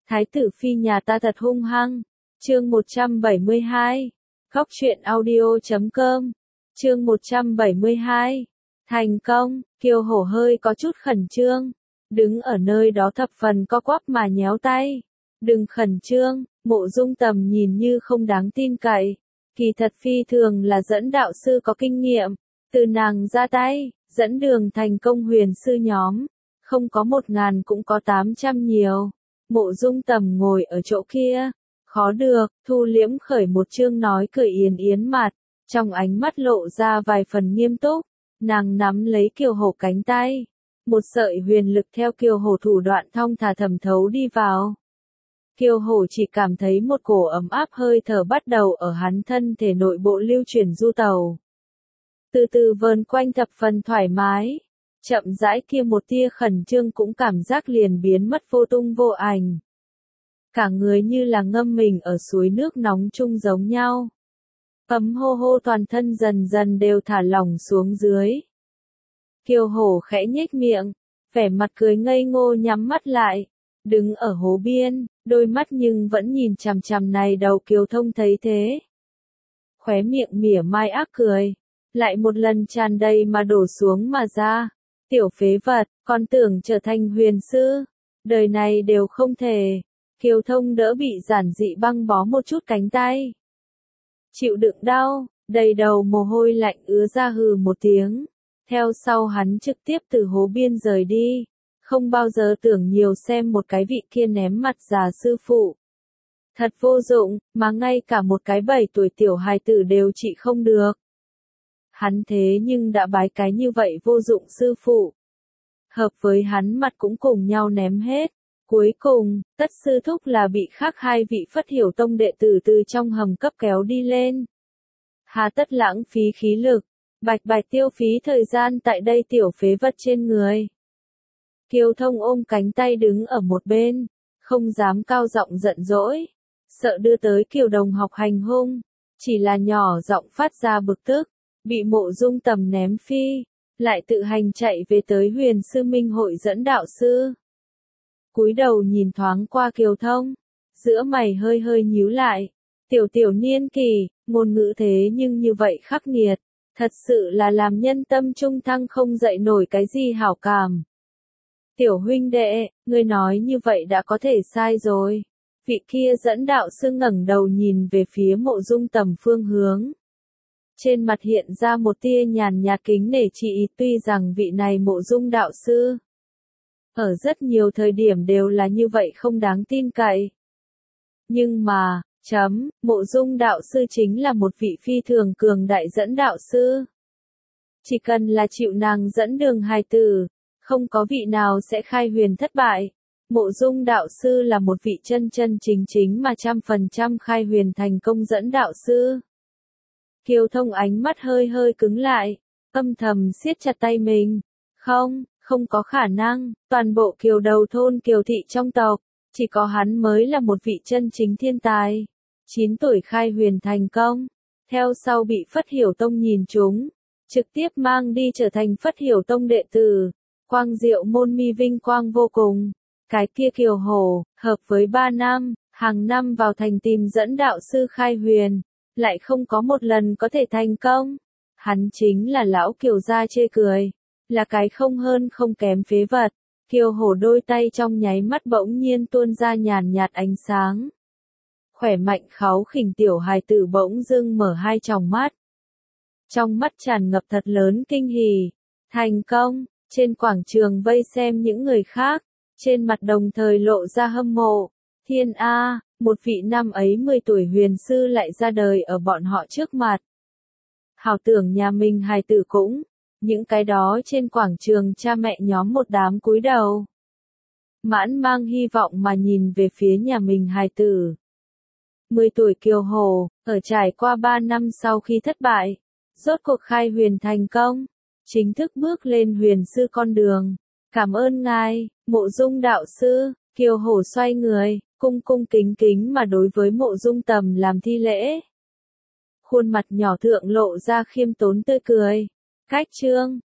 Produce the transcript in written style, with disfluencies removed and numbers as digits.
Thái tử phi nhà ta thật hung hăng. Chương 172. Góc truyện audio.com. Chương 172. Thành công, Kiều Hổ hơi có chút khẩn trương, đứng ở nơi đó thập phần co quắp mà nhéo tay. Đừng khẩn trương, Mộ Dung Tầm nhìn như không đáng tin cậy, kỳ thật phi thường là dẫn đạo sư có kinh nghiệm, từ nàng ra tay, dẫn đường thành công huyền sư nhóm, không có 1000 cũng có 800 nhiều. Mộ Dung Tầm ngồi ở chỗ kia, khó được, thu liễm khởi một chương nói cười yến yến mặt, trong ánh mắt lộ ra vài phần nghiêm túc, nàng nắm lấy Kiều Hổ cánh tay, một sợi huyền lực theo Kiều Hổ thủ đoạn thong thả thẩm thấu đi vào. Kiều Hổ chỉ cảm thấy một cổ ấm áp hơi thở bắt đầu ở hắn thân thể nội bộ lưu chuyển du tàu. Từ từ vờn quanh thập phần thoải mái, chậm rãi kia một tia khẩn trương cũng cảm giác liền biến mất vô tung vô ảnh. Cả người như là ngâm mình ở suối nước nóng chung giống nhau. Ấm hô hô toàn thân dần dần đều thả lỏng xuống dưới. Kiều Hổ khẽ nhếch miệng, vẻ mặt cười ngây ngô nhắm mắt lại, đứng ở hố biên, đôi mắt nhưng vẫn nhìn chằm chằm này đầu Kiều Thông thấy thế. Khóe miệng mỉa mai ác cười, lại một lần tràn đầy mà đổ xuống mà ra. Tiểu phế vật, con tưởng trở thành huyền sư, đời này đều không thể. Kiều Thông đỡ bị giản dị băng bó một chút cánh tay. Chịu đựng đau, đầy đầu mồ hôi lạnh ứa ra hừ một tiếng. Theo sau hắn trực tiếp từ hố biên rời đi, không bao giờ tưởng nhiều xem một cái vị kia ném mặt già sư phụ. Thật vô dụng, mà ngay cả một cái 7 tuổi tiểu hài tử đều trị không được. Hắn thế nhưng đã bái cái như vậy vô dụng sư phụ. Hợp với hắn mặt cũng cùng nhau ném hết. Cuối cùng, tất sư thúc là bị khác hai vị Phất Hiểu Tông đệ tử từ trong hầm cấp kéo đi lên. Hà tất lãng phí khí lực, bạch bạch tiêu phí thời gian tại đây tiểu phế vật trên người. Kiều Thông ôm cánh tay đứng ở một bên, không dám cao giọng giận dỗi, sợ đưa tới Kiều đồng học hành hung, chỉ là nhỏ giọng phát ra bực tức, bị Mộ Dung Tầm ném phi, lại tự hành chạy về tới Huyền Sư Minh hội dẫn đạo sư. Cúi đầu nhìn thoáng qua Kiều Thông, giữa mày hơi hơi nhíu lại, tiểu niên kỳ, ngôn ngữ thế nhưng như vậy khắc nghiệt, thật sự là làm nhân tâm trung thăng không dậy nổi cái gì hảo cảm. Tiểu huynh đệ, ngươi nói như vậy đã có thể sai rồi. Vị kia dẫn đạo sư ngẩng đầu nhìn về phía Mộ Dung Tầm phương hướng. Trên mặt hiện ra một tia nhàn nhạt kính nể chị, tuy rằng vị này Mộ Dung đạo sư ở rất nhiều thời điểm đều là như vậy không đáng tin cậy. Nhưng mà, Mộ Dung đạo sư chính là một vị phi thường cường đại dẫn đạo sư. Chỉ cần là chịu nàng dẫn đường hài tử, không có vị nào sẽ khai huyền thất bại. Mộ Dung đạo sư là một vị chân chính mà 100% khai huyền thành công dẫn đạo sư. Kiều Thông ánh mắt hơi hơi cứng lại, âm thầm siết chặt tay mình. Không có khả năng, toàn bộ Kiều đầu thôn Kiều thị trong tộc, chỉ có hắn mới là một vị chân chính thiên tài. 9 tuổi khai huyền thành công, theo sau bị Phất Hiểu Tông nhìn trúng, trực tiếp mang đi trở thành Phất Hiểu Tông đệ tử. Quang Diệu môn mi vinh quang vô cùng. Cái kia Kiều Hổ, hợp với 3 năm, hàng năm vào thành tìm dẫn đạo sư khai huyền, lại không có một lần có thể thành công. Hắn chính là lão Kiều gia chê cười, là cái không hơn không kém phế vật. Kiều Hổ đôi tay trong nháy mắt bỗng nhiên tuôn ra nhàn nhạt ánh sáng. Khỏe mạnh kháu khỉnh tiểu hài tử bỗng dưng mở hai tròng mắt. Trong mắt tràn ngập thật lớn kinh hỉ. Thành công, trên quảng trường vây xem những người khác, trên mặt đồng thời lộ ra hâm mộ. Thiên A, một vị năm ấy 10 tuổi huyền sư lại ra đời ở bọn họ trước mặt. Hảo tưởng nhà mình hài tử cũng, những cái đó trên quảng trường cha mẹ nhóm một đám cúi đầu. Mãn mang hy vọng mà nhìn về phía nhà mình hài tử. 10 tuổi Kiều Hổ, ở trải qua 3 năm sau khi thất bại, rốt cuộc khai huyền thành công, chính thức bước lên huyền sư con đường. Cảm ơn ngài, Mộ Dung đạo sư. Kiều Hổ xoay người, cung kính mà đối với Mộ Dung Tầm làm thi lễ. Khuôn mặt nhỏ thượng lộ ra khiêm tốn tươi cười. Cách chương